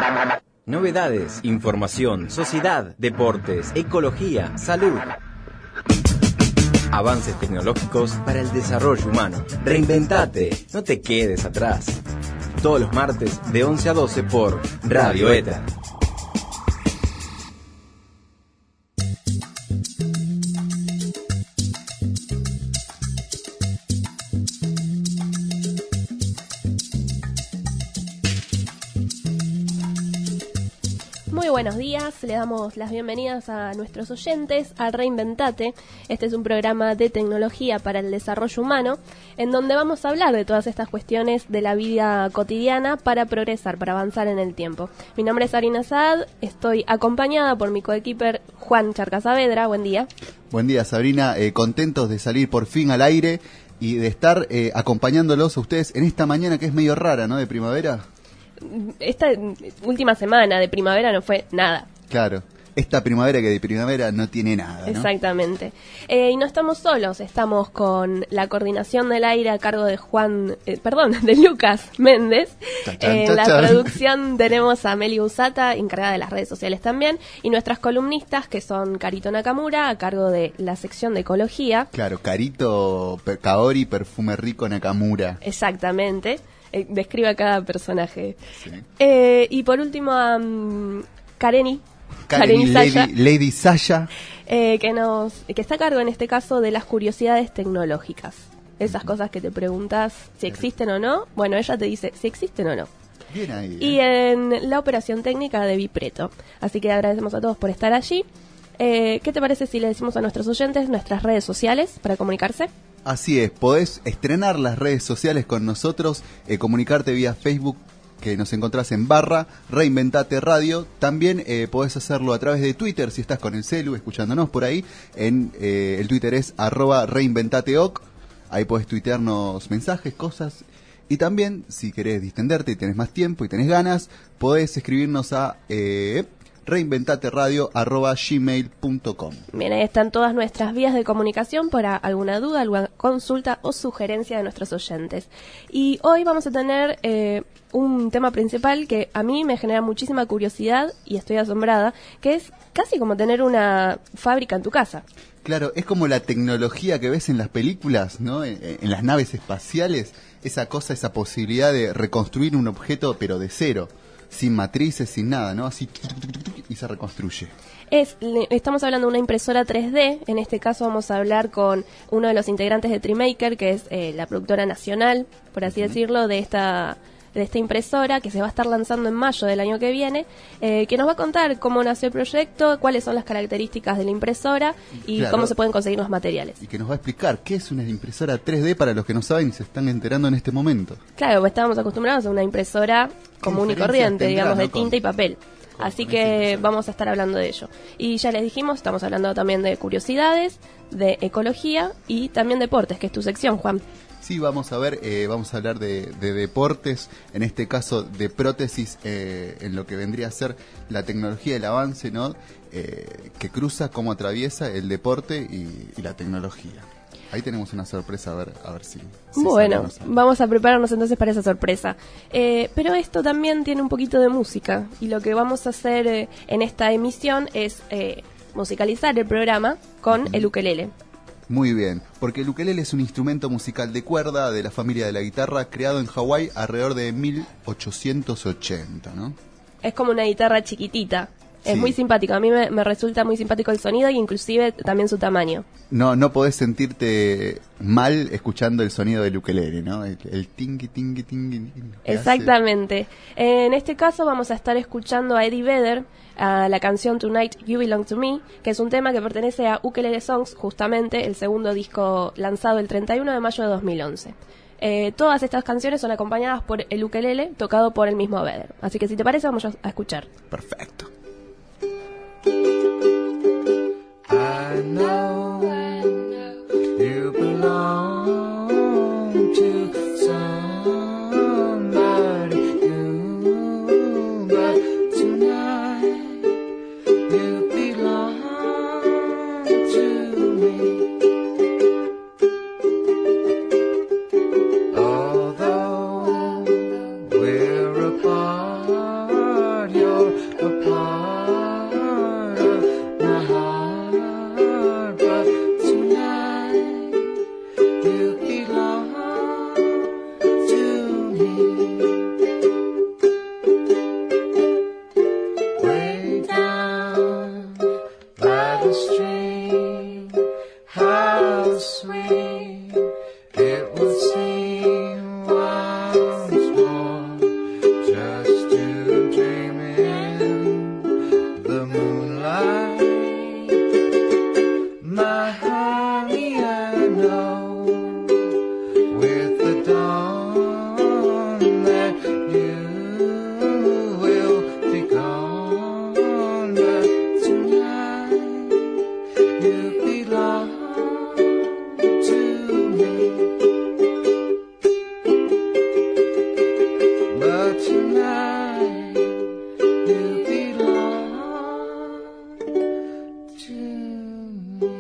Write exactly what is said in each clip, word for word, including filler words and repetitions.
Novedades, información, sociedad, deportes, ecología, salud. Avances tecnológicos para el desarrollo humano. Reinventate, no te quedes atrás. Todos los martes de once a doce por Radio Éter. Muy buenos días, le damos las bienvenidas a nuestros oyentes a Reinventate. Este es un programa de tecnología para el desarrollo humano, en donde vamos a hablar de todas estas cuestiones de la vida cotidiana para progresar, para avanzar en el tiempo. Mi nombre es Arina Saad, estoy acompañada por mi coequiper Juan Charca Saavedra. Buen día. Buen día, Sabrina, eh, contentos de salir por fin al aire y de estar eh, acompañándolos a ustedes en esta mañana que es medio rara, ¿no?, de primavera. Esta última semana de primavera no fue nada. Claro, esta primavera que de primavera no tiene nada, ¿no? Exactamente. Eh, y no estamos solos, estamos con la coordinación del aire a cargo de Juan, eh, perdón, de Lucas Méndez. Chachan, En la chachan. producción tenemos a Meli Busata, encargada de las redes sociales también, y nuestras columnistas, que son Carito Nakamura, a cargo de la sección de ecología. Claro, Carito per- Kaori, perfume rico Nakamura. Exactamente. Eh, describe a cada personaje. Sí. Eh, y por último a um, Kareni. Karen Saya, Lady, Lady Saya. eh, que nos que está a cargo en este caso de las curiosidades tecnológicas. Esas cosas que te preguntas si existen o no. Bueno, ella te dice si existen o no. Bien ahí. Y ¿eh? en la operación técnica de Vipreto. Así que agradecemos a todos por estar allí. Eh, ¿Qué te parece si le decimos a nuestros oyentes nuestras redes sociales para comunicarse? Así es, podés estrenar las redes sociales con nosotros, eh, comunicarte vía Facebook, que nos encontrás en barra Reinventate Radio. También eh, podés hacerlo a través de Twitter si estás con el celu escuchándonos por ahí. En eh, el Twitter es arroba reinventateoc. Ahí podés tuitearnos mensajes, cosas. Y también, si querés distenderte y tenés más tiempo y tenés ganas, podés escribirnos a eh, reinventateradio arroba gmail punto com. Bien, ahí están todas nuestras vías de comunicación para alguna duda, alguna consulta o sugerencia de nuestros oyentes. Y hoy vamos a tener eh, un tema principal que a mí me genera muchísima curiosidad y estoy asombrada, que es casi como tener una fábrica en tu casa. Claro, es como la tecnología que ves en las películas, ¿no? En, en las naves espaciales, esa cosa, esa posibilidad de reconstruir un objeto pero de cero, sin matrices, sin nada, ¿no? Así y se reconstruye. Es, le, estamos hablando de una impresora tres D. En este caso vamos a hablar con uno de los integrantes de Trimaker, que es eh, la productora nacional, por así uh-huh. decirlo, de esta de esta impresora que se va a estar lanzando en mayo del año que viene, eh, que nos va a contar cómo nació el proyecto, cuáles son las características de la impresora y claro. cómo se pueden conseguir los materiales. Y que nos va a explicar qué es una impresora tres D para los que no saben y se están enterando en este momento. Claro, pues estábamos acostumbrados a una impresora común y corriente, tendrá, digamos, ¿no? de tinta y papel. Así que vamos a estar hablando de ello. Y ya les dijimos, estamos hablando también de curiosidades, de ecología y también deportes, que es tu sección, Juan. Sí, vamos a ver, eh, vamos a hablar de, de deportes, en este caso de prótesis, eh, en lo que vendría a ser la tecnología, el avance, ¿no? Eh, que cruza, cómo atraviesa el deporte y, y la tecnología. Ahí tenemos una sorpresa, a ver, a ver si... si bueno, vamos a prepararnos entonces para esa sorpresa. Eh, pero esto también tiene un poquito de música, y lo que vamos a hacer eh, en esta emisión es eh, musicalizar el programa con uh-huh. el ukelele. Muy bien, porque el ukelele es un instrumento musical de cuerda de la familia de la guitarra, creado en Hawái alrededor de mil ochocientos ochenta, ¿no? Es como una guitarra chiquitita. Es sí. muy simpático, a mí me, me resulta muy simpático el sonido y inclusive también su tamaño. No, no podés sentirte mal escuchando el sonido del ukelele, ¿no? El, el tingui, tingui, tingui. tingui Exactamente. Hace. En este caso vamos a estar escuchando a Eddie Vedder, a la canción Tonight You Belong to Me, que es un tema que pertenece a Ukulele Songs, justamente el segundo disco lanzado el treinta y uno de mayo de dos mil once. Eh, todas estas canciones son acompañadas por el ukelele, tocado por el mismo Vedder. Así que si te parece vamos a escuchar. Perfecto. I know, I know you belong to somebody new, but tonight you belong to me. Although we're apart, you're tonight you belong to me.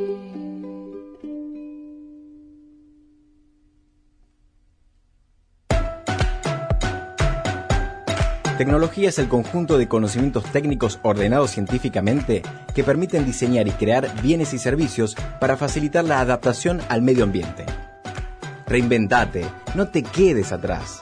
Tecnología es el conjunto de conocimientos técnicos ordenados científicamente que permiten diseñar y crear bienes y servicios para facilitar la adaptación al medio ambiente. Reinventate, no te quedes atrás.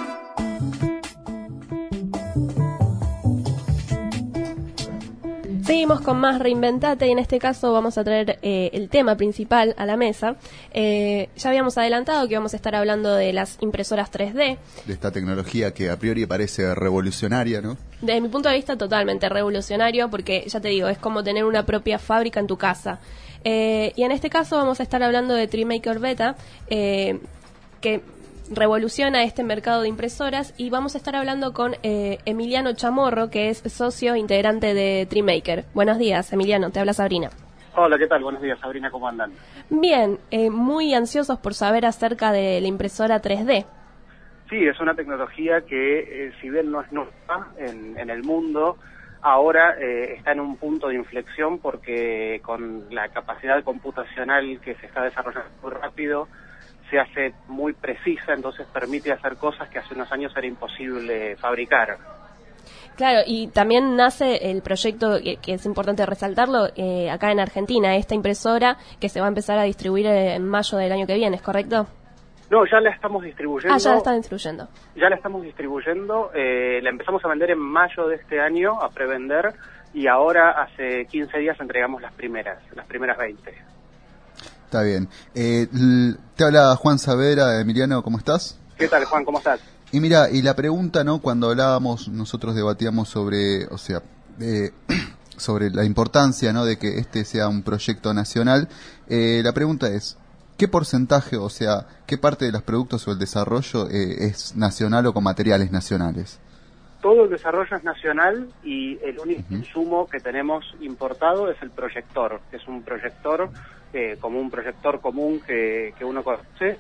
Seguimos con más Reinventate y en este caso vamos a traer eh, el tema principal a la mesa. Eh, ya habíamos adelantado que vamos a estar hablando de las impresoras tres D. De esta tecnología que a priori parece revolucionaria, ¿no? Desde mi punto de vista totalmente revolucionario porque, ya te digo, es como tener una propia fábrica en tu casa. Eh, y en este caso vamos a estar hablando de Trimaker Beta, eh, que revoluciona este mercado de impresoras, y vamos a estar hablando con eh, Emiliano Chamorro, que es socio integrante de Trimaker. Buenos días, Emiliano, te habla Sabrina. Hola, ¿qué tal? Buenos días, Sabrina, ¿cómo andan? Bien, eh, muy ansiosos por saber acerca de la impresora tres D. Sí, es una tecnología que, eh, si bien no es nueva en, en el mundo, ahora eh, está en un punto de inflexión porque con la capacidad computacional que se está desarrollando muy rápido, se hace muy precisa, entonces permite hacer cosas que hace unos años era imposible fabricar. Claro, y también nace el proyecto, que, que es importante resaltarlo, eh, acá en Argentina, esta impresora que se va a empezar a distribuir en mayo del año que viene, ¿es correcto? No, ya la estamos distribuyendo. Ah, ya la están distribuyendo. Ya la estamos distribuyendo, eh, la empezamos a vender en mayo de este año, a prevender, y ahora hace quince días entregamos las primeras, las primeras veinte. Está bien. Eh, l- te habla Juan Saavedra. Emiliano, ¿cómo estás? ¿Qué tal, Juan? ¿Cómo estás? Y mira, y la pregunta, ¿no? Cuando hablábamos, nosotros debatíamos sobre, o sea, eh, sobre la importancia, ¿no? De que este sea un proyecto nacional. Eh, la pregunta es, ¿qué porcentaje, o sea, qué parte de los productos o el desarrollo eh, es nacional o con materiales nacionales? Todo el desarrollo es nacional y el único Uh-huh. insumo que tenemos importado es el proyector, que es un proyector eh, como un proyector común que, que uno conoce,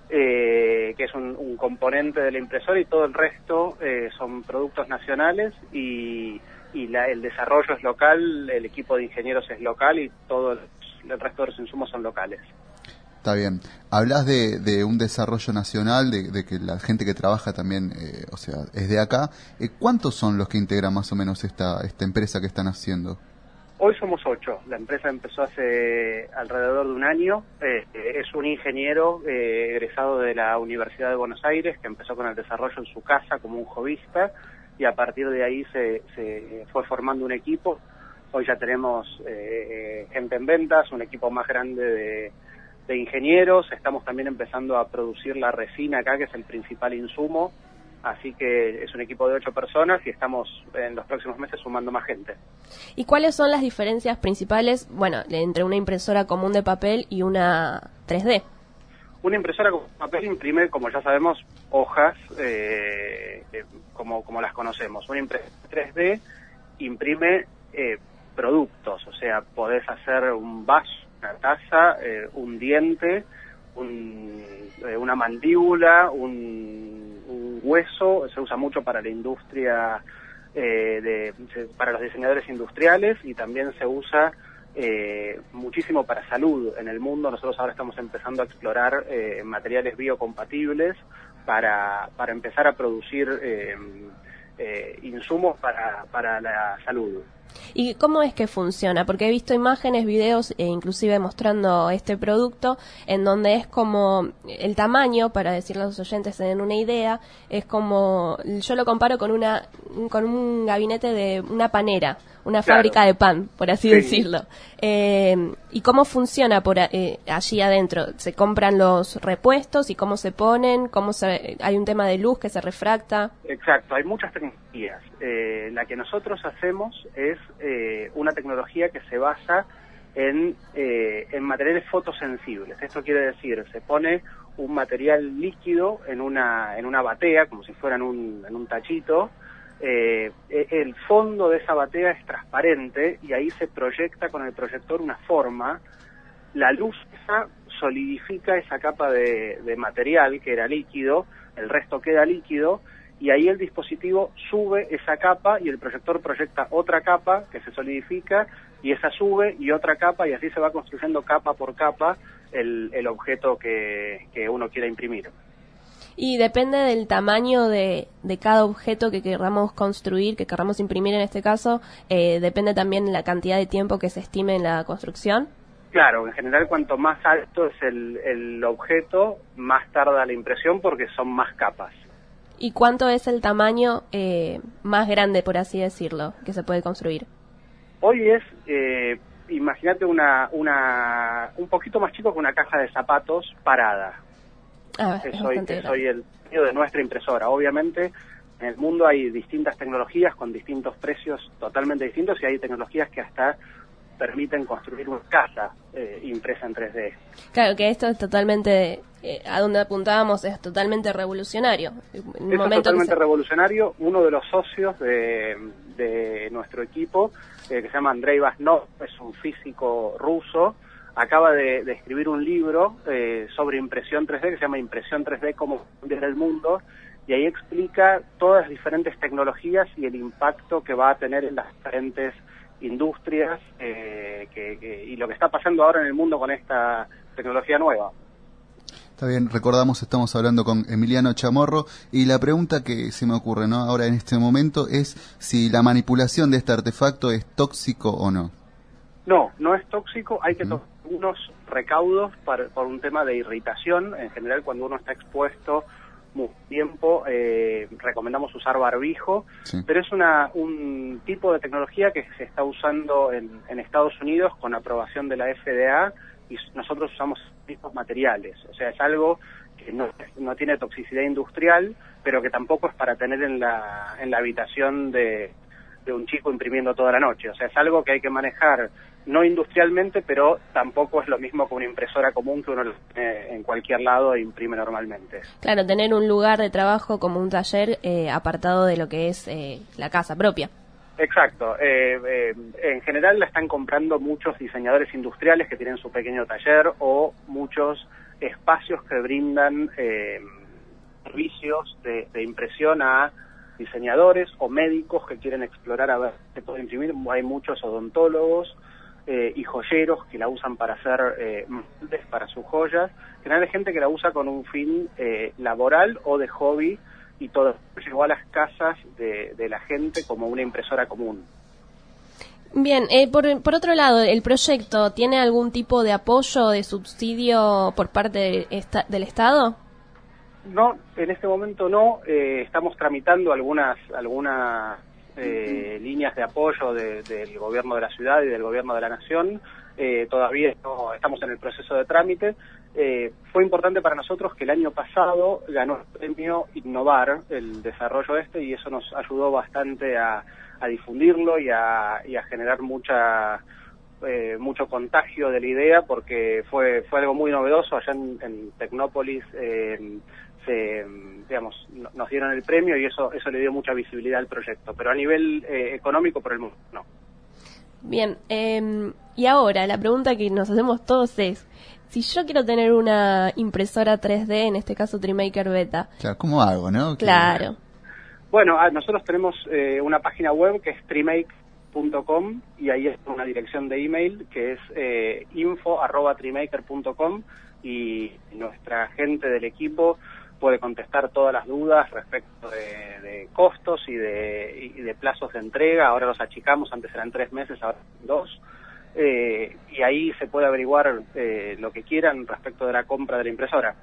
eh, que es un, un componente de la impresora, y todo el resto eh, son productos nacionales y, y la, el desarrollo es local, el equipo de ingenieros es local y todo el, el resto de los insumos son locales. Está bien. Hablas de, de un desarrollo nacional, de, de que la gente que trabaja también, eh, o sea, es de acá. Eh, ¿Cuántos son los que integran más o menos esta, esta empresa que están haciendo? Hoy somos ocho. La empresa empezó hace alrededor de un año. Eh, es un ingeniero eh, egresado de la Universidad de Buenos Aires que empezó con el desarrollo en su casa como un hobbyista, y a partir de ahí se, se fue formando un equipo. Hoy ya tenemos eh, gente en ventas, un equipo más grande de, de ingenieros. Estamos también empezando a producir la resina acá, que es el principal insumo. Así que es un equipo de ocho personas y estamos en los próximos meses sumando más gente. ¿Y cuáles son las diferencias principales, bueno, entre una impresora común de papel y una tres D? Una impresora con papel imprime, como ya sabemos, hojas eh, eh, como, como las conocemos. Una impresora tres D imprime eh, productos, o sea, podés hacer un vaso, una taza, eh, un diente, un, eh, una mandíbula, un, un hueso. Se usa mucho para la industria, eh, de, para los diseñadores industriales, y también se usa eh, muchísimo para salud en el mundo. Nosotros ahora estamos empezando a explorar eh, materiales biocompatibles para, para empezar a producir eh, eh, insumos para, para la salud. ¿Y cómo es que funciona? Porque he visto imágenes, videos e inclusive mostrando este producto en donde es como el tamaño, para decirle a los oyentes, se den una idea, es como, yo lo comparo con una con un gabinete de una panera, una Claro. fábrica de pan, por así Sí. decirlo. Eh, ¿Y cómo funciona por a- eh, allí adentro? ¿Se compran los repuestos y cómo se ponen? ¿Cómo se, hay un tema de luz que se refracta? Exacto, hay muchas tecnologías. Eh, la que nosotros hacemos es eh, una tecnología que se basa en, eh, en materiales fotosensibles. Esto quiere decir, se pone un material líquido en una en una batea, como si fuera en un, en un tachito. Eh, el fondo de esa batea es transparente y ahí se proyecta con el proyector una forma. La luz esa solidifica esa capa de, de material que era líquido, el resto queda líquido, y ahí el dispositivo sube esa capa y el proyector proyecta otra capa que se solidifica y esa sube y otra capa y así se va construyendo capa por capa el, el objeto que, que uno quiera imprimir. Y depende del tamaño de, de cada objeto que queramos construir, que queramos imprimir en este caso, eh, depende también la cantidad de tiempo que se estime en la construcción. Claro, en general cuanto más alto es el, el objeto, más tarda la impresión porque son más capas. ¿Y cuánto es el tamaño eh, más grande, por así decirlo, que se puede construir? Hoy es, eh, imagínate una, una, un poquito más chico que una caja de zapatos parada. Ah, es es hoy, bastante es hoy el tamaño de nuestra impresora. Obviamente en el mundo hay distintas tecnologías con distintos precios totalmente distintos y hay tecnologías que hasta permiten construir una casa eh, impresa en tres D. Claro, que esto es totalmente, eh, a donde apuntábamos, es totalmente revolucionario. En un Eso momento es totalmente que se... revolucionario. Uno de los socios de, de nuestro equipo, eh, que se llama Andrei Vasnov, es un físico ruso, acaba de, de escribir un libro eh, sobre impresión tres D que se llama Impresión tres D, cómo cambiar el mundo, y ahí explica todas las diferentes tecnologías y el impacto que va a tener en las diferentes industrias eh, que, que, y lo que está pasando ahora en el mundo con esta tecnología nueva. Está bien, recordamos, estamos hablando con Emiliano Chamorro y la pregunta que se me ocurre, ¿no?, ahora en este momento es si la manipulación de este artefacto es tóxico o no. No, no es tóxico, hay que Uh-huh. tomar unos recaudos para, por un tema de irritación. En general, cuando uno está expuesto mucho tiempo, eh, recomendamos usar barbijo, Sí. pero es una un tipo de tecnología que se está usando en, en Estados Unidos con aprobación de la F D A y nosotros usamos estos materiales. O sea, es algo que no, no tiene toxicidad industrial, pero que tampoco es para tener en la, en la habitación de, de un chico imprimiendo toda la noche. O sea, es algo que hay que manejar no industrialmente, pero tampoco es lo mismo que una impresora común que uno eh, en cualquier lado imprime normalmente. Claro, tener un lugar de trabajo como un taller eh, apartado de lo que es eh, la casa propia. Exacto. Eh, eh, en general la están comprando muchos diseñadores industriales que tienen su pequeño taller o muchos espacios que brindan eh, servicios de, de impresión a diseñadores o médicos que quieren explorar a ver qué puede imprimir. Hay muchos odontólogos eh, y joyeros que la usan para hacer eh, moldes para sus joyas. En general hay gente que la usa con un fin eh, laboral o de hobby, y todo llegó a las casas de, de la gente como una impresora común. Bien, eh, por, por otro lado, ¿el proyecto tiene algún tipo de apoyo, de subsidio por parte del, esta, del Estado? No, en este momento no. Eh, estamos tramitando algunas algunas eh, líneas de apoyo de, del gobierno de la ciudad y del gobierno de la nación. Eh, todavía no, estamos en el proceso de trámite. Eh, fue importante para nosotros que el año pasado ganó el premio Innovar, el desarrollo este, y eso nos ayudó bastante a, a difundirlo y a, y a generar mucha eh, mucho contagio de la idea, porque fue fue algo muy novedoso. Allá en, en Tecnópolis eh, se, digamos, nos dieron el premio y eso eso le dio mucha visibilidad al proyecto, pero a nivel eh, económico por el mundo no. Bien, eh, y ahora la pregunta que nos hacemos todos es, si yo quiero tener una impresora tres D, en este caso Trimaker Beta. Claro, ¿cómo hago, no? Claro. Bueno, nosotros tenemos eh, una página web que es trimake punto com y ahí es una dirección de email que es eh, info arroba trimaker punto com y nuestra gente del equipo puede contestar todas las dudas respecto de, de costos y de, y de plazos de entrega. Ahora los achicamos, antes eran tres meses, ahora dos. Eh, y ahí se puede averiguar eh, lo que quieran respecto de la compra de la impresora.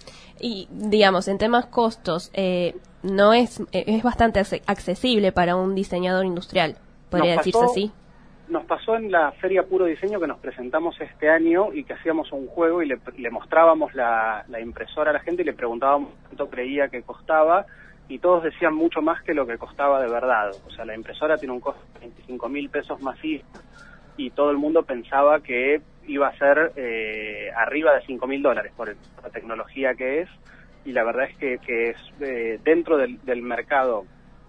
Y, digamos, en temas costos, eh, no es eh, es bastante accesible para un diseñador industrial, podría Nos decirse pasó- así. Nos pasó en la Feria Puro Diseño que nos presentamos este año y que hacíamos un juego y le, le mostrábamos la, la impresora a la gente y le preguntábamos cuánto creía que costaba y todos decían mucho más que lo que costaba de verdad. O sea, la impresora tiene un costo de veinticinco mil pesos masivos y todo el mundo pensaba que iba a ser eh, arriba de cinco mil dólares por el- la tecnología que es, y la verdad es que, que es eh, dentro del, del mercado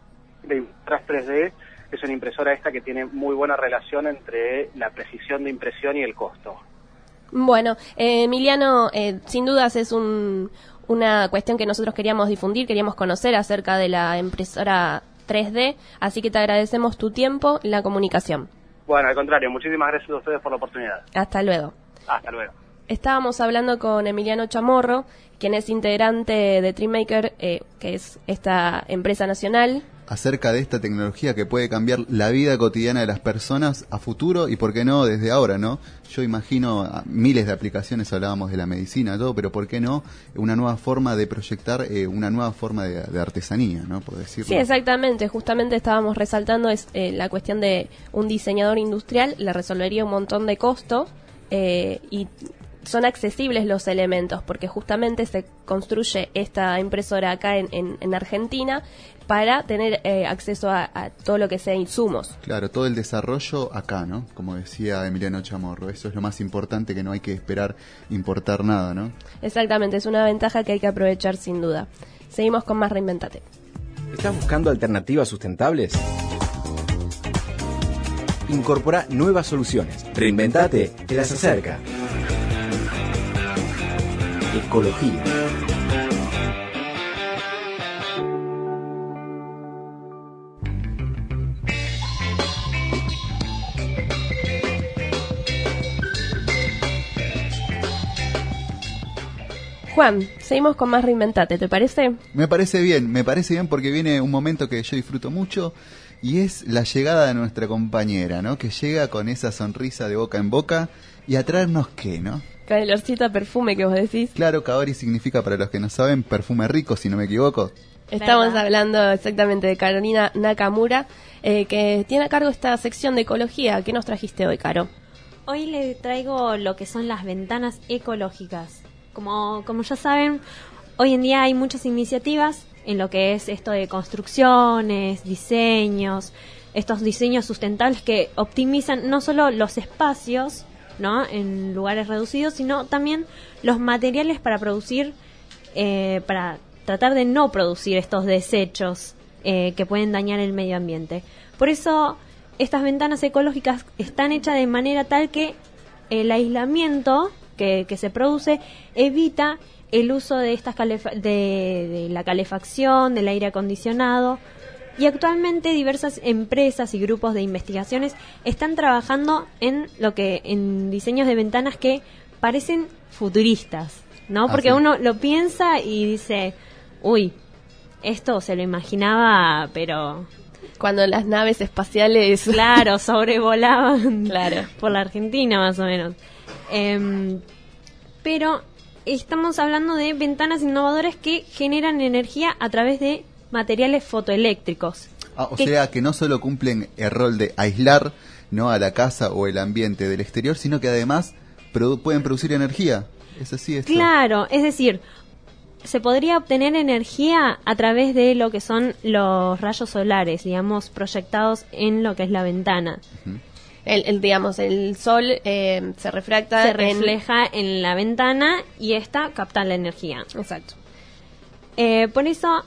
de impresoras tres D, es una impresora esta que tiene muy buena relación entre la precisión de impresión y el costo. Bueno, eh, Emiliano, eh, sin dudas es un, una cuestión que nosotros queríamos difundir, queríamos conocer acerca de la impresora tres D, así que te agradecemos tu tiempo y la comunicación. Bueno, al contrario, muchísimas gracias a ustedes por la oportunidad. Hasta luego. Hasta luego. Estábamos hablando con Emiliano Chamorro, quien es integrante de Trimaker, eh, que es esta empresa nacional. Acerca de esta tecnología que puede cambiar la vida cotidiana de las personas a futuro y, por qué no, desde ahora, ¿no? Yo imagino a miles de aplicaciones, hablábamos de la medicina, todo, pero ¿por qué no? Una nueva forma de proyectar, eh, una nueva forma de, de artesanía, ¿no? Por decirlo. Sí, exactamente. Justamente estábamos resaltando es eh, la cuestión de un diseñador industrial, le resolvería un montón de costo eh, y son accesibles los elementos, porque justamente se construye esta impresora acá en, en, en Argentina para tener eh, acceso a, a todo lo que sea insumos. Claro, todo el desarrollo acá, ¿no? Como decía Emiliano Chamorro, eso es lo más importante, que no hay que esperar importar nada, ¿no? Exactamente, es una ventaja que hay que aprovechar sin duda. Seguimos con más Reinventate. ¿Estás buscando alternativas sustentables? Incorpora nuevas soluciones. Reinventate, te las acerca. Ecología. Juan, seguimos con más Reinventate, ¿te parece? Me parece bien, me parece bien porque viene un momento que yo disfruto mucho y es la llegada de nuestra compañera, ¿no? Que llega con esa sonrisa de boca en boca y a traernos qué, ¿no? Con el olorcito a perfume que vos decís. Claro, Kaori significa, para los que no saben, perfume rico, si no me equivoco. Estamos ¿Verdad? hablando exactamente de Carolina Nakamura, eh, que tiene a cargo esta sección de ecología. ¿Qué nos trajiste hoy, Caro? Hoy le traigo lo que son las ventanas ecológicas. Como, como ya saben, hoy en día hay muchas iniciativas en lo que es esto de construcciones, diseños, estos diseños sustentables que optimizan no solo los espacios, ¿no?, en lugares reducidos, sino también los materiales para producir, eh, para tratar de no producir estos desechos eh, que pueden dañar el medio ambiente. Por eso estas ventanas ecológicas están hechas de manera tal que el aislamiento que, que se produce evita el uso de estas calefa- de, de la calefacción, del aire acondicionado. Y actualmente diversas empresas y grupos de investigaciones están trabajando en lo que en diseños de ventanas que parecen futuristas, ¿no? Ah, Porque sí. uno lo piensa y dice, uy, esto se lo imaginaba, pero Cuando las naves espaciales... claro, sobrevolaban Claro. por la Argentina más o menos. Em, pero estamos hablando de ventanas innovadoras que generan energía a través de materiales fotoeléctricos. Ah, o Que- sea, que no solo cumplen el rol de aislar, ¿no?, a la casa o el ambiente del exterior, sino que además produ- pueden producir energía. ¿Es así esto? Claro, es decir, se podría obtener energía a través de lo que son los rayos solares, digamos, proyectados en lo que es la ventana. El, el, digamos, el sol eh, se refracta Se en- refleja en la ventana y esta capta la energía. Exacto. Eh, por eso,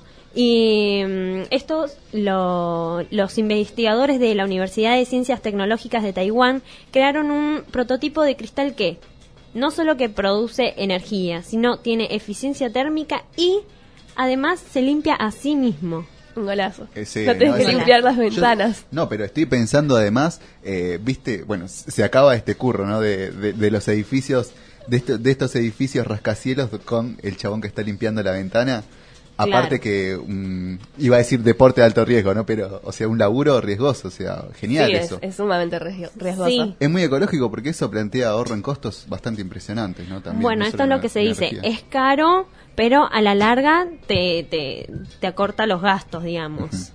y mm, estos, lo- los investigadores de la Universidad de Ciencias Tecnológicas de Taiwán crearon un prototipo de cristal que no solo que produce energía, sino tiene eficiencia térmica y además se limpia a sí mismo. Un golazo. Eh, sí, no tenés no, que esa- limpiar las Yo- ventanas. no, pero estoy pensando además, eh, viste, bueno, s- se acaba este curro, ¿no? De, de, de los edificios, de, esto- de estos edificios rascacielos con el chabón que está limpiando la ventana. Aparte Claro. que, um, iba a decir deporte de alto riesgo, ¿no? Pero, o sea, un laburo riesgoso, o sea, genial Sí, es, eso. es sumamente riesgo- riesgoso. Sí. Es muy ecológico porque eso plantea ahorro en costos bastante impresionantes, ¿no? También, Bueno, no esto solo es lo en que se dice, energía. es caro, pero a la larga te, te, te acorta los gastos, digamos. Ujú.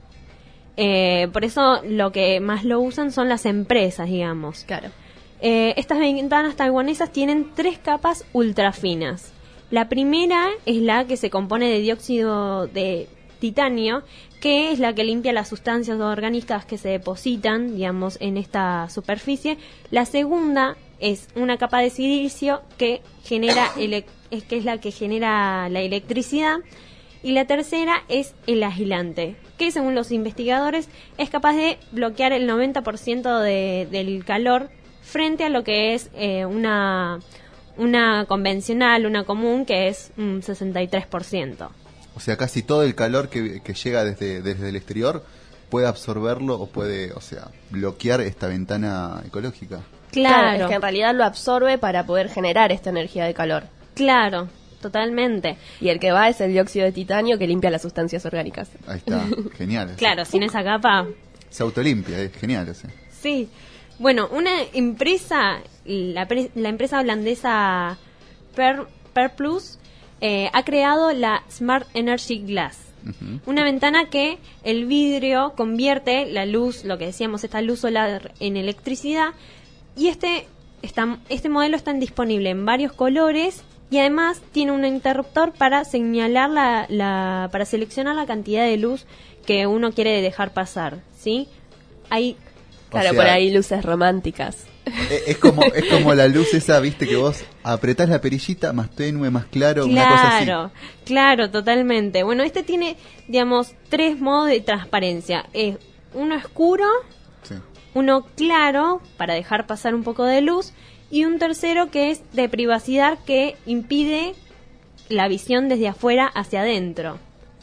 Eh, por eso lo que más lo usan son las empresas, digamos. Claro. Eh, estas ventanas taiwanesas tienen tres capas ultrafinas. La primera es la que se compone de dióxido de titanio, que es la que limpia las sustancias orgánicas que se depositan, digamos, en esta superficie. La segunda es una capa de silicio que genera ele- es que es la que genera la electricidad. Y la tercera es el aislante, que según los investigadores es capaz de bloquear el noventa por ciento de, del calor frente a lo que es eh, una, una convencional, una común, que es un sesenta y tres por ciento. O sea, casi todo el calor que, que llega desde, desde el exterior puede absorberlo o puede, o sea, bloquear esta ventana ecológica. Claro, es que en realidad lo absorbe para poder generar esta energía de calor. claro, totalmente. Y el que va es el dióxido de titanio que limpia las sustancias orgánicas. Ahí está, genial. o sea, Claro, sin esa capa. Se autolimpia, es genial. O sea. Sí. Bueno, una empresa, la, pre- la empresa holandesa Per, Per Plus, eh, ha creado la Smart Energy Glass. Ujú. Una ventana que el vidrio convierte la luz, lo que decíamos, esta luz solar en electricidad. Y este, está, este modelo está disponible en varios colores y además tiene un interruptor para señalar la, la, para seleccionar la cantidad de luz que uno quiere dejar pasar, ¿sí? Hay O Claro, sea, por ahí luces románticas. Es, es como es como la luz esa, viste, que vos apretás la perillita, más tenue, más claro, una cosa así. Claro, claro, totalmente. Bueno, este tiene, digamos, tres modos de transparencia. Es uno oscuro, Sí. uno claro, para dejar pasar un poco de luz, y un tercero que es de privacidad, que impide la visión desde afuera hacia adentro.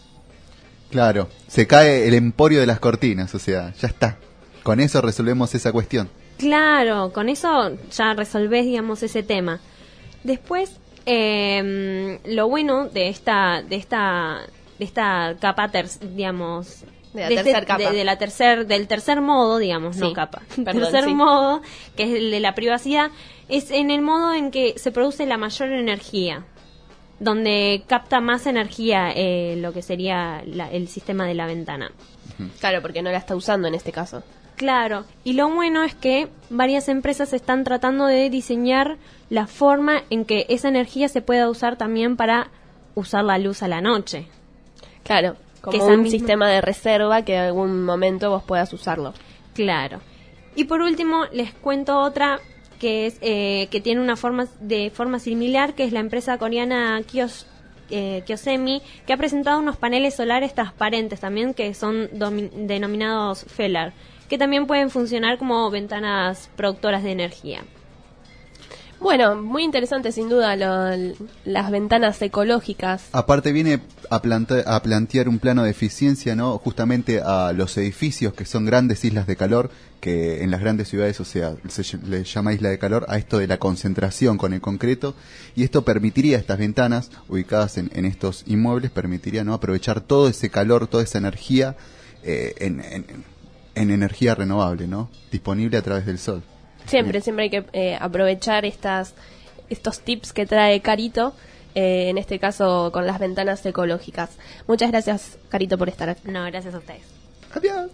Claro, se cae el emporio de las cortinas, o sea, ya está. Con eso resolvemos esa cuestión. Claro, con eso ya resolvés, digamos, ese tema. Después, eh, lo bueno de esta, de esta, de esta capa, ter- digamos, De la de tercer este- capa. de- de la tercer, del tercer modo, digamos, Sí, no capa, perdón, tercer sí. modo, que es el de la privacidad, es en el modo en que se produce la mayor energía, donde capta más energía eh, lo que sería la- el sistema de la ventana. Claro, porque no la está usando en este caso. Claro, y lo bueno es que varias empresas están tratando de diseñar la forma en que esa energía se pueda usar también para usar la luz a la noche. Claro, como esa un misma- sistema de reserva que en algún momento vos puedas usarlo. Claro. Y por último, les cuento otra que es eh, que tiene una forma de forma similar, que es la empresa coreana Kios, eh, Kiosemi, que ha presentado unos paneles solares transparentes también, que son domi- denominados Felar, que también pueden funcionar como ventanas productoras de energía. Bueno, muy interesante sin duda lo- las ventanas ecológicas. Aparte viene a, plante- a plantear un plano de eficiencia, ¿no? Justamente a los edificios que son grandes islas de calor, que en las grandes ciudades, o sea, se ll- le llama isla de calor a esto de la concentración con el concreto, y esto permitiría, estas ventanas ubicadas en, en estos inmuebles, permitiría, ¿no?, aprovechar todo ese calor, toda esa energía eh, en, en, en energía renovable, ¿no?, disponible a través del sol. Siempre, siempre hay que eh, aprovechar estas estos tips que trae Carito, eh, en este caso con las ventanas ecológicas. Muchas gracias, Carito, por estar aquí. No, gracias a ustedes. Adiós.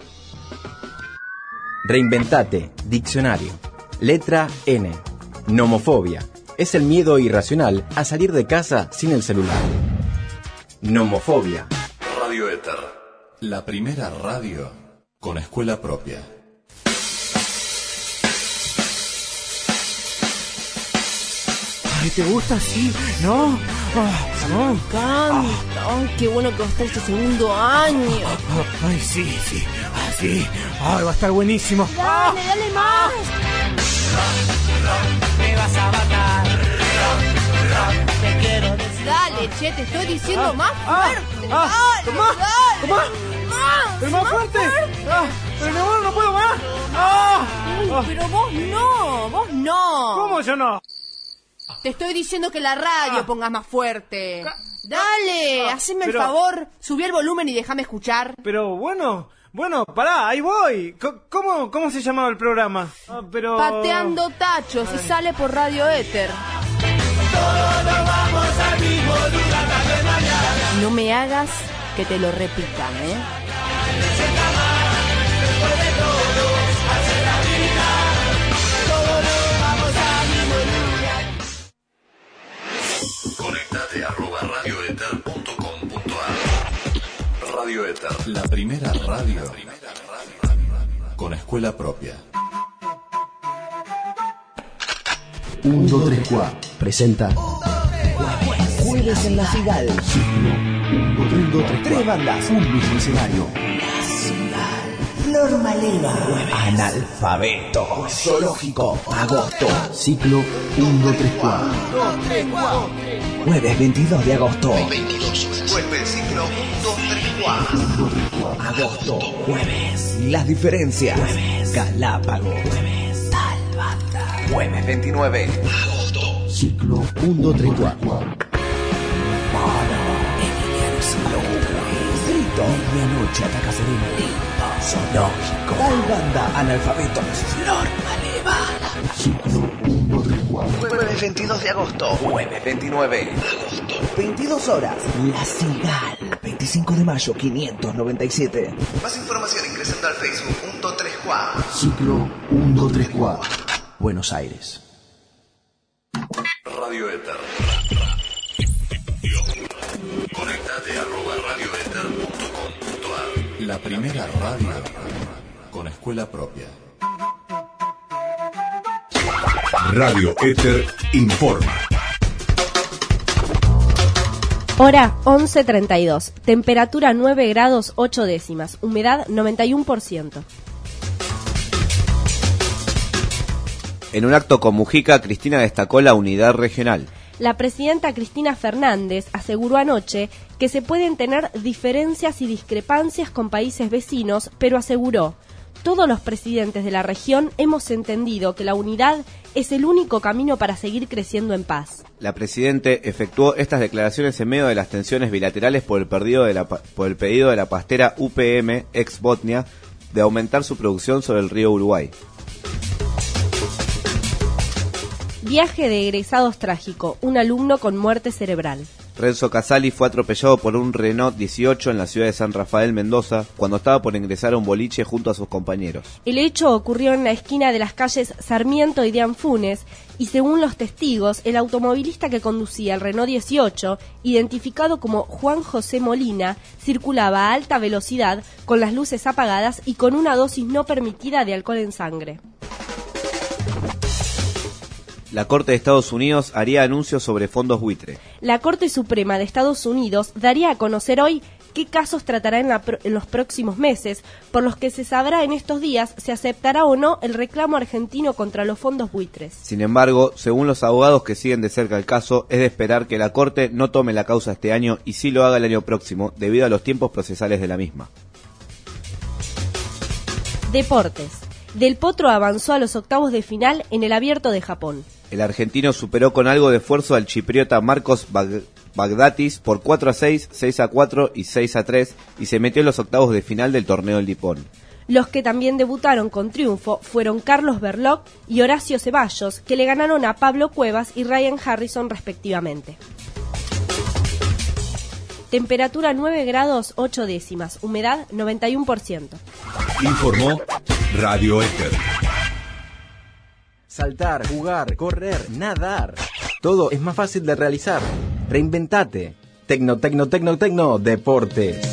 Reinventate, diccionario. Letra N. Nomofobia. Es el miedo irracional a salir de casa sin el celular. Nomofobia. Radio Éter, la primera radio con escuela propia. Ay, ¿te gusta así? ¿No? Ah, ¿no? encanta. Ay, qué bueno que va a estar este segundo año. Ah, ay, sí, sí. Ah, sí. Ay, va a estar buenísimo. Ah, Dale, dale más. me vas a matar. Te quiero decir. Dale, che, te estoy diciendo más fuerte. ah, dale, más, dale. más. Más, ¡Pero más fuerte! Ah, ¡pero no, no puedo más! Ah, Uy, ah, pero vos no, vos no. ¿Cómo yo no? Te estoy diciendo que la radio Ah. pongas más fuerte. Ca- Dale, Ah, haceme pero- el favor, subí el volumen y déjame escuchar. Pero bueno, bueno, pará, ahí voy. Co- ¿Cómo, cómo se llamaba el programa? Ah, pero... Pateando tachos y sale por Radio Éter. No me hagas que te lo repitan, ¿eh? Conectate arroba radioeter punto com punto ar. Radio Éter, la primera radio con escuela propia. uno, dos, tres, cuatro. Presenta Jueves en la Ciudad. uno, dos, tres, tres bandas, un mismo escenario. Flor Maleva. Analfabeto. Zoológico. Agosto. Ciclo uno dos tres cuatro. Jueves veintidós de agosto. veintidós horas. Vuelve el ciclo uno dos tres cuatro. Agosto. Jueves. Las diferencias. Jueves. Galápagos. Jueves. Tal banda. Jueves veintinueve. Agosto. Ciclo uno dos tres cuatro. Medianoche ataca Serena. Zoológico. Tal banda. Analfabetos. Flor Maleva. Ciclo uno dos tres cuatro. Jueves veintidós de agosto. Jueves veintinueve. Agosto. veintidós horas. La Cigal. veinticinco de mayo quinientos noventa y siete. Más información ingresando al Facebook uno dos tres cuatro. Ciclo uno dos tres cuatro. Buenos Aires. Radio Éter. Conectate arroba radioéter punto com punto ar. La primera radio con escuela propia. Radio Éter informa. Hora once treinta y dos. Temperatura nueve grados ocho décimas. Humedad noventa y uno por ciento. En un acto con Mujica, Cristina destacó la unidad regional. La presidenta Cristina Fernández aseguró anoche que se pueden tener diferencias y discrepancias con países vecinos, pero aseguró: todos los presidentes de la región hemos entendido que la unidad es el único camino para seguir creciendo en paz. La presidenta efectuó estas declaraciones en medio de las tensiones bilaterales por el, perdido de la, por el pedido de la pastera U P M, ex Botnia, de aumentar su producción sobre el río Uruguay. Viaje de egresados trágico, un alumno con muerte cerebral. Renzo Casali fue atropellado por un Renault dieciocho en la ciudad de San Rafael, Mendoza, cuando estaba por ingresar a un boliche junto a sus compañeros. El hecho ocurrió en la esquina de las calles Sarmiento y Dean Funes, y según los testigos, el automovilista que conducía el Renault dieciocho, identificado como Juan José Molina, circulaba a alta velocidad, con las luces apagadas y con una dosis no permitida de alcohol en sangre. La Corte de Estados Unidos haría anuncios sobre fondos buitre. La Corte Suprema de Estados Unidos daría a conocer hoy qué casos tratará en, la pro- en los próximos meses, por los que se sabrá en estos días si aceptará o no el reclamo argentino contra los fondos buitres. Sin embargo, según los abogados que siguen de cerca el caso, es de esperar que la Corte no tome la causa este año y sí lo haga el año próximo, debido a los tiempos procesales de la misma. Deportes. Del Potro avanzó a los octavos de final en el Abierto de Japón. El argentino superó con algo de esfuerzo al chipriota Marcos Bag- Bagdatis por cuatro a seis, seis a cuatro y seis a tres y se metió en los octavos de final del torneo del Dipón. Los que también debutaron con triunfo fueron Carlos Berlocq y Horacio Ceballos, que le ganaron a Pablo Cuevas y Ryan Harrison respectivamente. Temperatura nueve grados ocho décimas, humedad noventa y uno por ciento. Informó Radio Éter. Saltar, jugar, correr, nadar. Todo es más fácil de realizar. Reinventate. Tecno, tecno, tecno, tecno, deportes.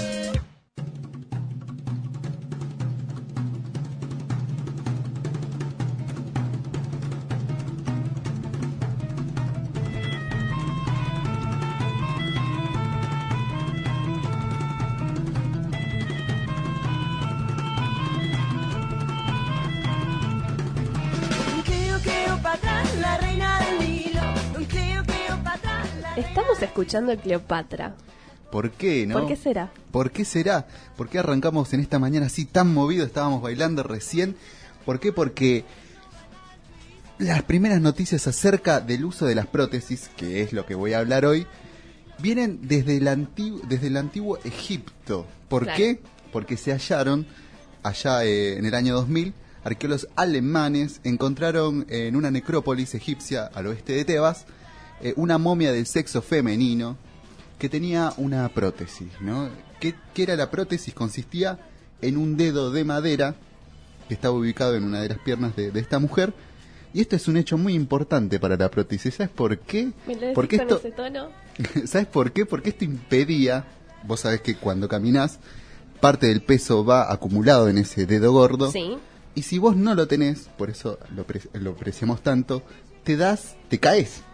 Estamos escuchando a Cleopatra. ¿Por qué, no? ¿Por qué será? ¿Por qué será? ¿Por qué arrancamos en esta mañana así tan movido? Estábamos bailando recién. ¿Por qué? Porque las primeras noticias acerca del uso de las prótesis, que es lo que voy a hablar hoy, vienen desde el antiguo, desde el antiguo Egipto. ¿Por Claro. qué? Porque se hallaron allá eh, en el año dos mil, arqueólogos alemanes encontraron eh, en una necrópolis egipcia al oeste de Tebas eh, una momia del sexo femenino que tenía una prótesis, ¿no? ¿Qué, qué era la prótesis? Consistía en un dedo de madera que estaba ubicado en una de las piernas de, de esta mujer. Y esto es un hecho muy importante para la prótesis. ¿Sabes por qué? ¿Me lo decís Porque con esto, ese tono? ¿sabes por qué? Porque esto impedía, vos sabés que cuando caminás, parte del peso va acumulado en ese dedo gordo. Sí. Y si vos no lo tenés, por eso lo, pre- lo apreciamos tanto, te das, te caes.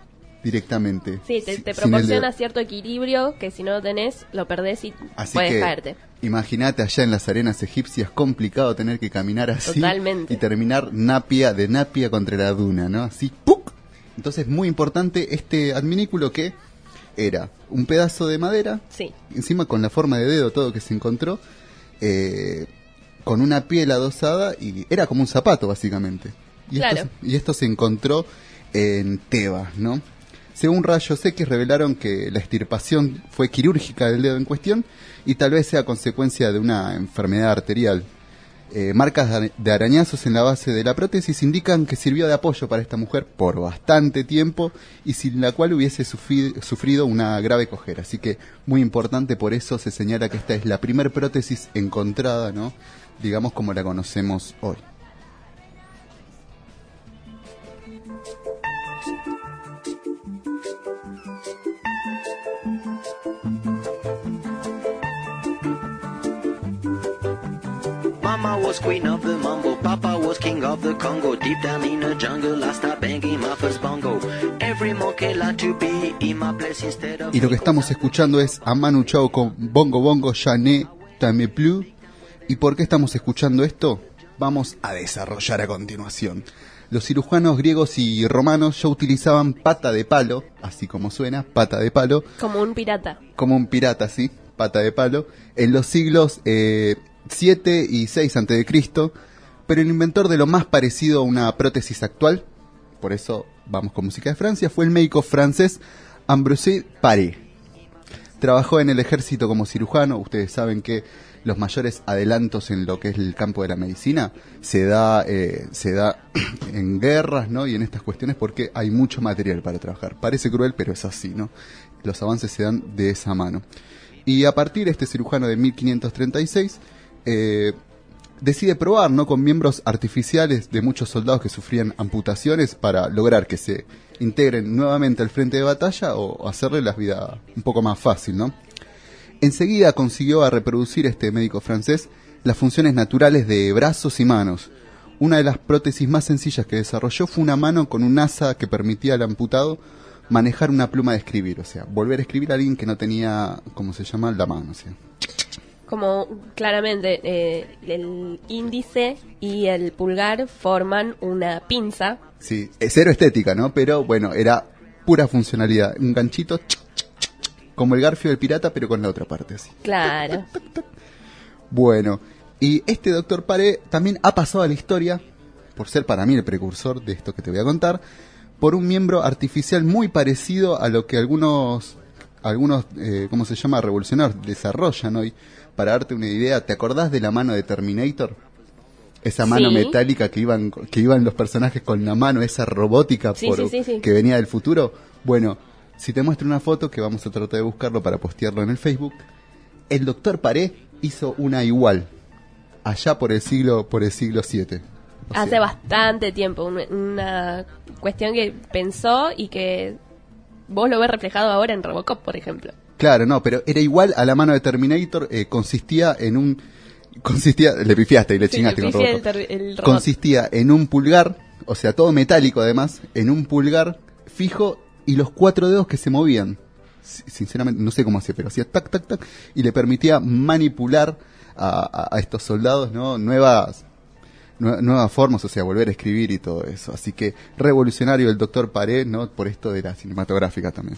directamente. Sí, te, Si- te sin el proporciona dedo. cierto equilibrio que si no lo tenés, lo perdés y Así puedes que caerte. imagínate allá en las arenas egipcias, complicado tener que caminar así Totalmente. y terminar napia de napia contra la duna, ¿no? Así, ¡puc! Entonces, muy importante este adminículo que era un pedazo de madera, Sí. encima con la forma de dedo todo que se encontró, eh, con una piel adosada y era como un zapato básicamente. Y, Claro. esto, se- y esto se encontró en Tebas, ¿no? Según rayos X revelaron que la extirpación fue quirúrgica del dedo en cuestión y tal vez sea consecuencia de una enfermedad arterial. Eh, marcas de ara- de arañazos en la base de la prótesis indican que sirvió de apoyo para esta mujer por bastante tiempo y sin la cual hubiese sufri- sufrido una grave cojera. Así que muy importante, por eso se señala que esta es la primer prótesis encontrada, ¿no? Digamos como la conocemos hoy. Mama was queen of the mambo, Papa was king of the Congo. Deep down in the jungle, I start banging my first bongo. Every monkey like to be in my place instead of. Y lo que estamos escuchando es a Manu Chao con Bongo Bongo, Jané, Tame Plus. ¿Y por qué estamos escuchando esto? Vamos a desarrollar a continuación. Los cirujanos griegos y romanos ya utilizaban pata de palo, así como suena, pata de palo, Como un pirata. como un pirata, ¿sí? Pata de palo, en los siglos eh, siete y seis antes de Cristo, pero el inventor de lo más parecido a una prótesis actual, por eso vamos con música de Francia, fue el médico francés Ambroise Paré. Trabajó en el ejército como cirujano. Ustedes saben que los mayores adelantos en lo que es el campo de la medicina se da eh, se da en guerras, ¿no? Y en estas cuestiones porque hay mucho material para trabajar. Parece cruel, pero es así, ¿no? Los avances se dan de esa mano. Y a partir de este cirujano de mil quinientos treinta y seis eh, decide probar, ¿no?, con miembros artificiales de muchos soldados que sufrían amputaciones para lograr que se integren nuevamente al frente de batalla o hacerle la vida un poco más fácil, ¿no? Enseguida consiguió a reproducir este médico francés las funciones naturales de brazos y manos. Una de las prótesis más sencillas que desarrolló fue una mano con un asa que permitía al amputado manejar una pluma de escribir, o sea, volver a escribir a alguien que no tenía, ¿cómo se llama?, la mano, o sea. Como claramente eh, el índice y el pulgar forman una pinza. Sí, es cero estética, ¿no? Pero bueno, era pura funcionalidad. Un ganchito, ch, ch, ch, ch, como el garfio del pirata, pero con la otra parte así. Claro. Bueno, y este doctor Paré también ha pasado a la historia, por ser para mí el precursor de esto que te voy a contar, por un miembro artificial muy parecido a lo que algunos, algunos eh, ¿cómo se llama?, revolucionarios desarrollan hoy. Para darte una idea, ¿te acordás de la mano de Terminator? Esa mano Sí. metálica que iban que iban los personajes con la mano, esa robótica Sí, por, sí, sí, sí. que venía del futuro. Bueno, si te muestro una foto, que vamos a tratar de buscarlo para postearlo en el Facebook, el doctor Paré hizo una igual, allá por el siglo por el siglo siete. O Hace sea, bastante tiempo. un- Una cuestión que pensó y que vos lo ves reflejado ahora en Robocop, por ejemplo. Claro, no, pero era igual a la mano de Terminator, eh, consistía en un... consistía Le pifiaste y le Sí, chingaste le con pifié Robocop. el ter- el robot. Consistía en un pulgar, o sea, todo metálico además, en un pulgar fijo y los cuatro dedos que se movían. S- Sinceramente, no sé cómo hacía, pero hacía tac, tac, tac, y le permitía manipular a, a- a estos soldados, ¿no?, nuevas... nue- nuevas formas, o sea, volver a escribir y todo eso. Así que revolucionario el doctor Paré, ¿no?, por esto de la cinematográfica también.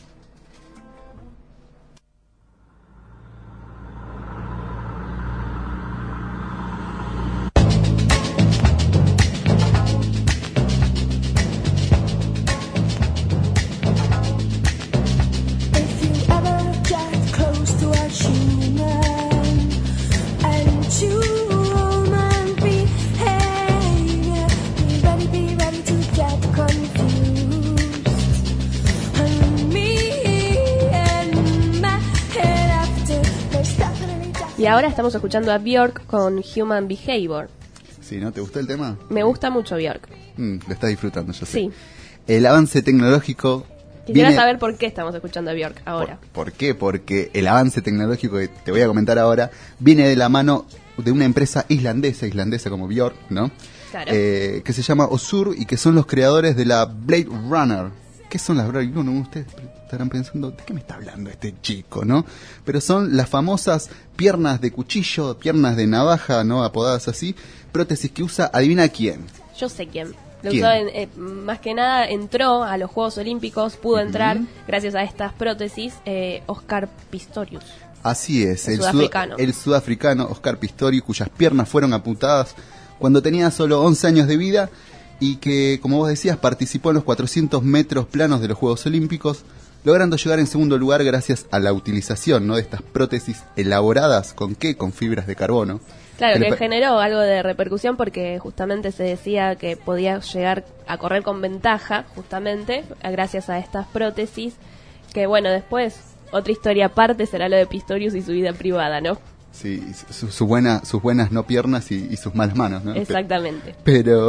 If you ever get close to a human and human behavior, be ready, be ready to get confused. And me and my head after, there's definitely Y ahora estamos escuchando a Björk con Human Behavior. Sí, ¿no? ¿Te gustó el tema? Me gusta mucho Björk. Mm, lo estás disfrutando, yo sé. Sí. El avance tecnológico... Quisiera viene- saber por qué estamos escuchando a Björk ahora. ¿Por qué? Porque el avance tecnológico que te voy a comentar ahora viene de la mano de una empresa islandesa, islandesa como Björk, ¿no? Claro. Eh, que se llama Osur y que son los creadores de la Blade Runner, ¿qué son las brackets? Bueno, ustedes estarán pensando, ¿de qué me está hablando este chico, no? Pero son las famosas piernas de cuchillo, piernas de navaja, ¿no? Apodadas así, prótesis que usa, adivina quién. Yo sé quién. Lo ¿Quién? usó en, eh, más que nada entró a los Juegos Olímpicos, pudo entrar gracias a estas prótesis, eh, Oscar Pistorius. Así es, El el, sudafricano. sud- el sudafricano Oscar Pistorius, cuyas piernas fueron amputadas cuando tenía solo once años de vida y que, como vos decías, participó en los cuatrocientos metros planos de los Juegos Olímpicos, logrando llegar en segundo lugar gracias a la utilización, ¿no?, de estas prótesis elaboradas, ¿con qué? Con fibras de carbono. Claro, le que per- generó algo de repercusión porque justamente se decía que podía llegar a correr con ventaja, justamente, a- gracias a estas prótesis, que bueno, después, otra historia aparte será lo de Pistorius y su vida privada, ¿no? Sí, su, su buena, sus buenas no piernas y, y sus malas manos, ¿no? Exactamente. Pero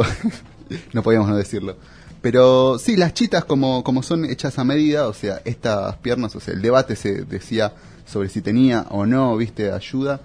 no podíamos no decirlo. Pero sí, las chitas como, como son hechas a medida, o sea, estas piernas, o sea, el debate se decía sobre si tenía o no, viste, ayuda,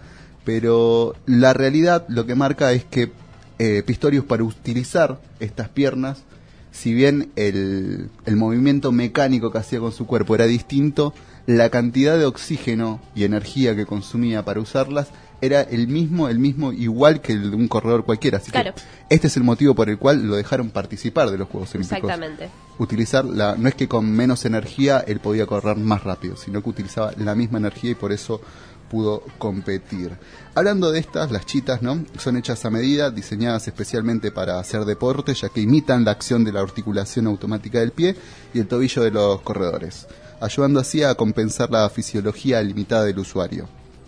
pero la realidad lo que marca es que eh, Pistorius, para utilizar estas piernas, si bien el, el movimiento mecánico que hacía con su cuerpo era distinto, la cantidad de oxígeno y energía que consumía para usarlas era el mismo, el mismo igual que el de un corredor cualquiera. Así Claro. que este es el motivo por el cual lo dejaron participar de los Juegos Olímpicos. Exactamente. Utilizar la, no es que con menos energía él podía correr más rápido, sino que utilizaba la misma energía y por eso pudo competir. Hablando de estas, las chitas, ¿no?, son hechas a medida, diseñadas especialmente para hacer deporte, ya que imitan la acción de la articulación automática del pie y el tobillo de los corredores, ayudando así a compensar la fisiología limitada del usuario.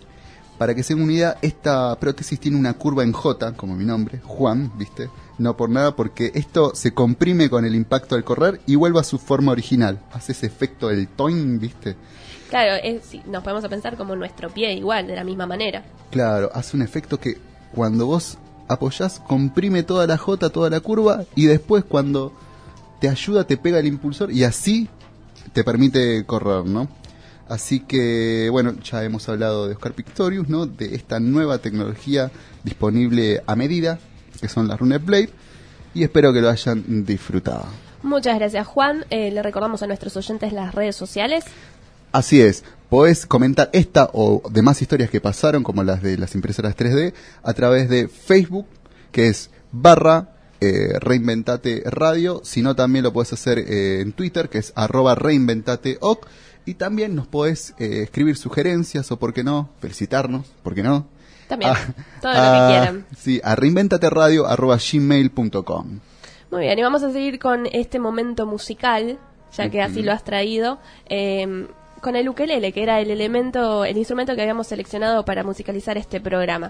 Para que se den una idea, esta prótesis tiene una curva en J, como mi nombre, Juan, ¿viste? No por nada, porque esto se comprime con el impacto al correr y vuelve a su forma original. Hace ese efecto del toing, ¿viste? Claro, es, sí, nos podemos a pensar como nuestro pie igual, de la misma manera. Claro, hace un efecto que cuando vos apoyás, comprime toda la J, toda la curva, y después cuando te ayuda, te pega el impulsor y así te permite correr, ¿no? Así que, bueno, ya hemos hablado de Oscar Pistorius, ¿no?, de esta nueva tecnología disponible a medida, que son las Runner Blade, y espero que lo hayan disfrutado. Muchas gracias, Juan. Eh, le recordamos a nuestros oyentes las redes sociales. Así es, podés comentar esta o demás historias que pasaron, como las de las impresoras tres D, a través de Facebook, que es barra eh, Reinventate Radio, sino también lo podés hacer eh, en Twitter, que es arroba reinventateoc, y también nos podés eh, escribir sugerencias o, por qué no, felicitarnos, por qué no. También, Ah, todo lo que ah, quieran. Sí, a reinventateradio arroba gmail punto com. Muy bien, y vamos a seguir con este momento musical, ya que así Ujú. lo has traído, eh, con el ukelele, que era el elemento, el instrumento que habíamos seleccionado para musicalizar este programa.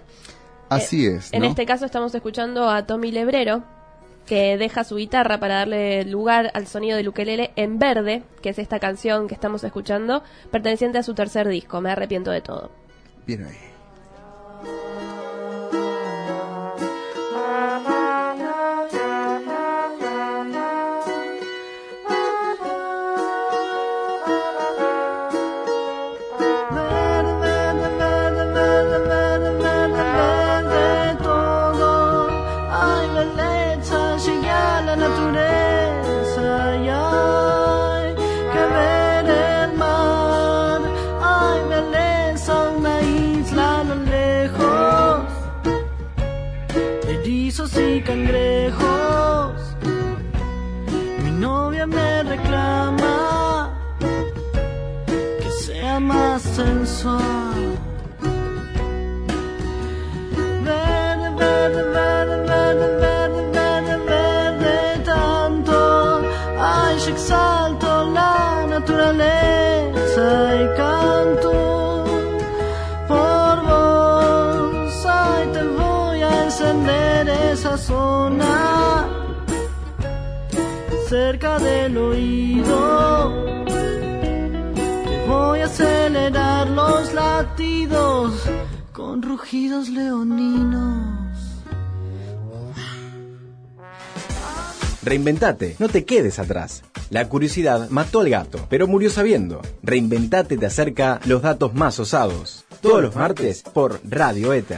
Así Eh, es, En ¿no? este caso estamos escuchando a Tommy Lebrero, que deja su guitarra para darle lugar al sonido del ukelele en Verde, que es esta canción que estamos escuchando, perteneciente a su tercer disco, Me arrepiento de todo. Bien ahí. De todo, ay, belleza, llegué a la naturaleza y hay que ver el mar, ay, belleza, una isla a lo lejos, erizos y cangrejos, mi novia me reclama que sea más sensual. Verde, verde, verde, verde, verde, verde, verde tanto. Ay, yo exalto la naturaleza y canto por vos. Ay, te voy a encender esa zona cerca del oído. Te voy a acelerar los latidos con rugidos leoninos. Reinventate, no te quedes atrás. La curiosidad mató al gato, pero murió sabiendo. Reinventate te acerca los datos más osados. Todos los martes por Radio Éter.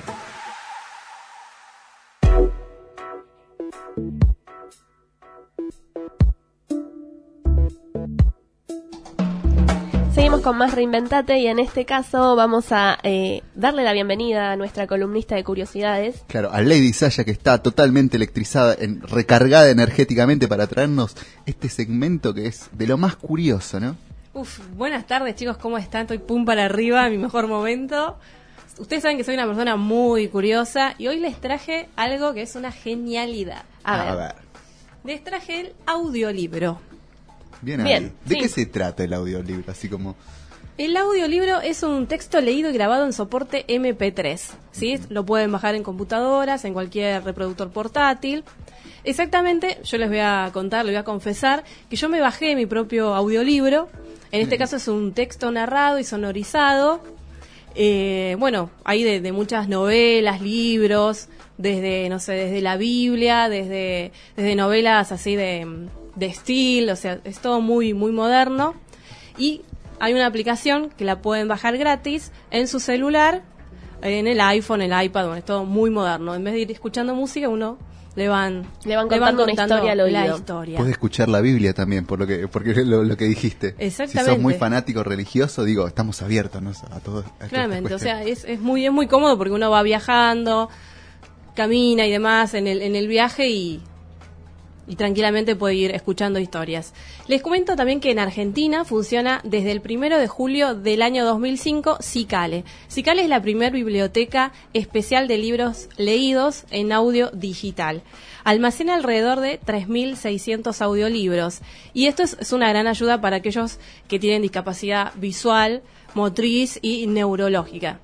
Seguimos con más Reinventate y en este caso vamos a eh, darle la bienvenida a nuestra columnista de curiosidades. Claro, a Lady Saya, que está totalmente electrizada, en, recargada energéticamente para traernos este segmento que es de lo más curioso, ¿no? Uf, buenas tardes chicos, ¿cómo están? Estoy pum para arriba, mi mejor momento. Ustedes saben que soy una persona muy curiosa y hoy les traje algo que es una genialidad. A ver. A ver. Les traje el audiolibro. Bien, Bien, ahí. ¿De sí. qué se trata el audiolibro? Así como... El audiolibro es un texto leído y grabado en soporte eme pe tres, ¿sí? Lo pueden bajar en computadoras, en cualquier reproductor portátil. Exactamente, yo les voy a contar, les voy a confesar que yo me bajé mi propio audiolibro. En este caso es un texto narrado y sonorizado. Eh, bueno, hay de, de muchas novelas, libros, desde, no sé, desde la Biblia, desde, desde novelas así de, de estilo, o sea, es todo muy, muy moderno. Y hay una aplicación que la pueden bajar gratis en su celular, en el iPhone, el iPad, bueno, es todo muy moderno. En vez de ir escuchando música, uno le van, le van contando, una historia al oído. La historia. Puedes escuchar la Biblia también, por lo que porque lo, lo que dijiste. Exactamente. Si sos muy fanático religioso, digo, estamos abiertos, ¿no? a todo. A Claramente, o sea, es, es muy es muy cómodo porque uno va viajando, camina y demás en el en el viaje y y tranquilamente puede ir escuchando historias. Les comento también que en Argentina funciona desde el primero de julio del año dos mil cinco Cicale. Cicale es la primer biblioteca especial de libros leídos en audio digital. Almacena alrededor de tres mil seiscientos audiolibros y esto es, es una gran ayuda para aquellos que tienen discapacidad visual, motriz y neurológica.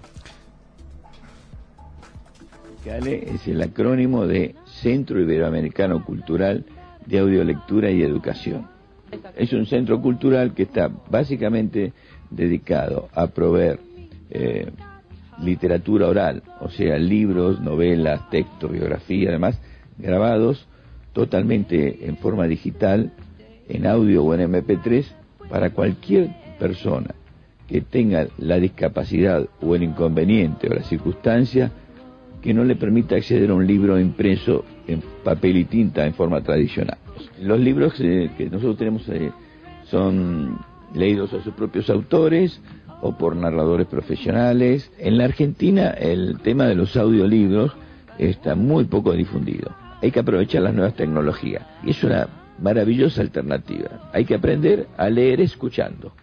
Cicale es el acrónimo de Centro Iberoamericano Cultural de Audiolectura y Educación. Es un centro cultural que está básicamente dedicado a proveer eh, literatura oral, o sea, libros, novelas, textos, biografía, además, grabados totalmente en forma digital, en audio o en eme pe tres, para cualquier persona que tenga la discapacidad o el inconveniente o la circunstancia que no le permita acceder a un libro impreso en papel y tinta en forma tradicional. Los libros eh, que nosotros tenemos eh, son leídos a sus propios autores o por narradores profesionales. En la Argentina el tema de los audiolibros está muy poco difundido. Hay que aprovechar las nuevas tecnologías y es una maravillosa alternativa. Hay que aprender a leer escuchando.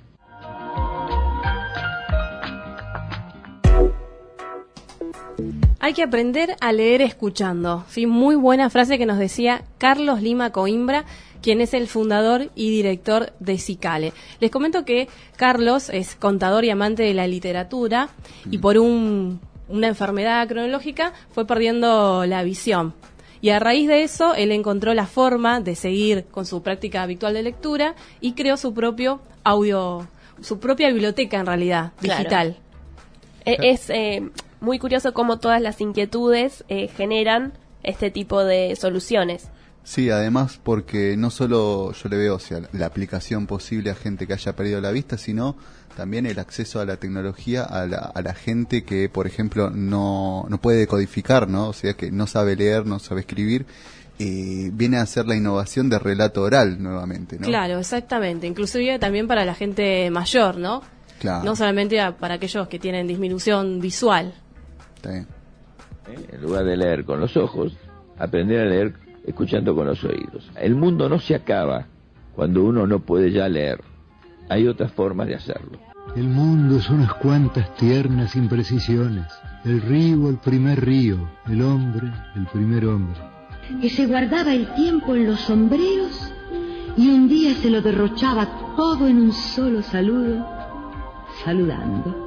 Hay que aprender a leer escuchando. Sí, muy buena frase que nos decía Carlos Lima Coimbra, quien es el fundador y director de Cicale. Les comento que Carlos es contador y amante de la literatura y por un, una enfermedad cronológica fue perdiendo la visión. Y a raíz de eso, él encontró la forma de seguir con su práctica habitual de lectura y creó su propio audio, su propia biblioteca en realidad, digital. Claro. Es eh, muy curioso cómo todas las inquietudes eh, generan este tipo de soluciones. Sí, además porque no solo yo le veo, o sea, la aplicación posible a gente que haya perdido la vista, sino también el acceso a la tecnología a la, a la gente que, por ejemplo, no, no puede decodificar, ¿no? O sea, que no sabe leer, no sabe escribir. Eh, viene a ser la innovación de relato oral nuevamente, ¿no? Claro, exactamente. Inclusive también para la gente mayor, ¿no? Claro. No solamente a, para aquellos que tienen disminución visual. Está bien. En lugar de leer con los ojos, aprender a leer escuchando con los oídos. El mundo no se acaba cuando uno no puede ya leer. Hay otras formas de hacerlo. El mundo es unas cuantas tiernas imprecisiones. El río, el primer río. El hombre, el primer hombre. Que se guardaba el tiempo en los sombreros y un día se lo derrochaba todo en un solo saludo, saludando.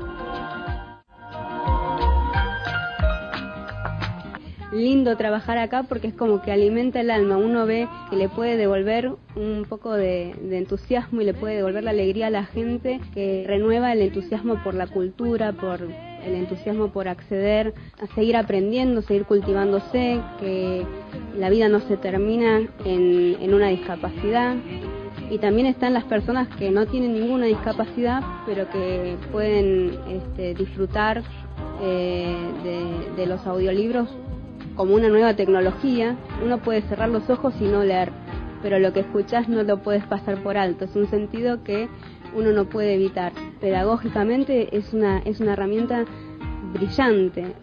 Lindo trabajar acá porque es como que alimenta el alma. Uno ve que le puede devolver un poco de, de entusiasmo y le puede devolver la alegría a la gente, que renueva el entusiasmo por la cultura, por el entusiasmo por acceder a seguir aprendiendo, seguir cultivándose, que la vida no se termina en, en una discapacidad. Y también están las personas que no tienen ninguna discapacidad, pero que pueden este, disfrutar eh, de, de los audiolibros como una nueva tecnología. Uno puede cerrar los ojos y no leer, pero lo que escuchás no lo puedes pasar por alto. Es un sentido que uno no puede evitar. Pedagógicamente es una, es una herramienta brillante.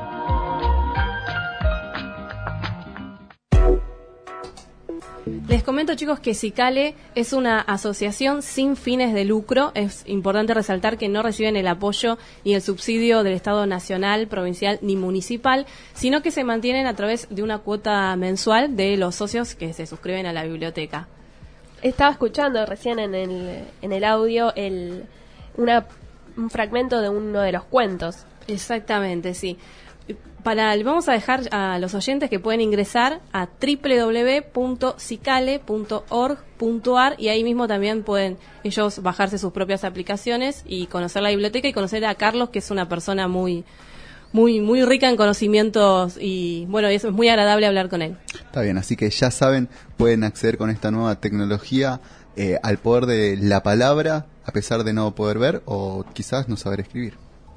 Les comento, chicos, que Cicale es una asociación sin fines de lucro. Es importante resaltar que no reciben el apoyo ni el subsidio del Estado nacional, provincial ni municipal, sino que se mantienen a través de una cuota mensual de los socios que se suscriben a la biblioteca. Estaba escuchando recién en el, en el audio el, una, un fragmento de uno de los cuentos. Exactamente, sí. Para, vamos a dejar a los oyentes que pueden ingresar a doble u doble u doble u punto cicale punto org punto a r y ahí mismo también pueden ellos bajarse sus propias aplicaciones y conocer la biblioteca y conocer a Carlos, que es una persona muy muy muy rica en conocimientos y bueno, es muy agradable hablar con él. Está bien, así que ya saben, pueden acceder con esta nueva tecnología eh, al poder de la palabra, a pesar de no poder ver o quizás no saber escribir.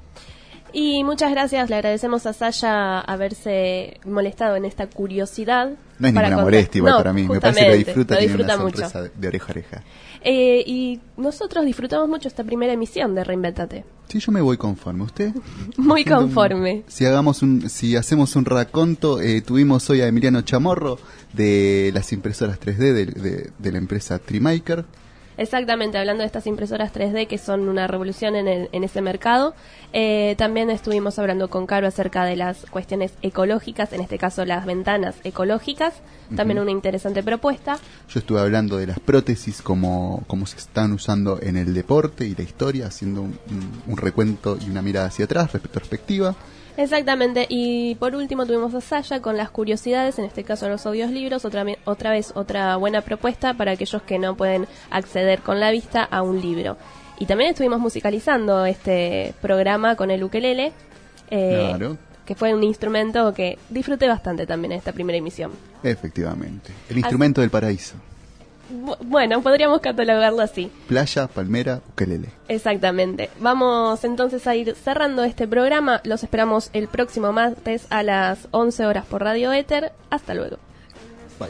Y muchas gracias, le agradecemos a Saya haberse molestado en esta curiosidad. No es ninguna molestia igual no, para mí, me parece que lo disfruta, lo tiene disfruta una mucho. sorpresa de, de oreja a oreja. Eh, y nosotros disfrutamos mucho esta primera emisión de Reinventate. Sí, yo me voy conforme, ¿usted? Muy conforme. Si hagamos un, si hacemos un raconto, eh, tuvimos hoy a Emiliano Chamorro de las impresoras tres D de, de, de la empresa Trimaker. Exactamente, hablando de estas impresoras tres D que son una revolución en, el, en ese mercado. Eh, también estuvimos hablando con Caro acerca de las cuestiones ecológicas, en este caso las ventanas ecológicas, también uh-huh. una interesante propuesta. Yo estuve hablando de las prótesis, como, como se están usando en el deporte y la historia, haciendo un, un, un recuento y una mirada hacia atrás, retrospectiva. Exactamente, y por último tuvimos a Saya con las curiosidades, en este caso los audiolibros, otra, otra vez otra buena propuesta para aquellos que no pueden acceder con la vista a un libro. Y también estuvimos musicalizando este programa con el ukelele, eh, claro. que fue un instrumento que disfruté bastante también en esta primera emisión. Efectivamente, el instrumento Así, del paraíso. Bu- bueno, podríamos catalogarlo así. Playa, palmera, ukelele. Exactamente. Vamos entonces a ir cerrando este programa. Los esperamos el próximo martes a las once horas por Radio Éter. Hasta luego. Bye.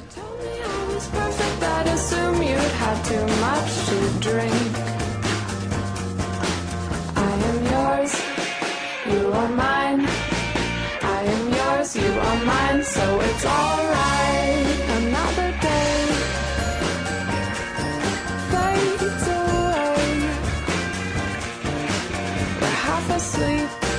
Asleep.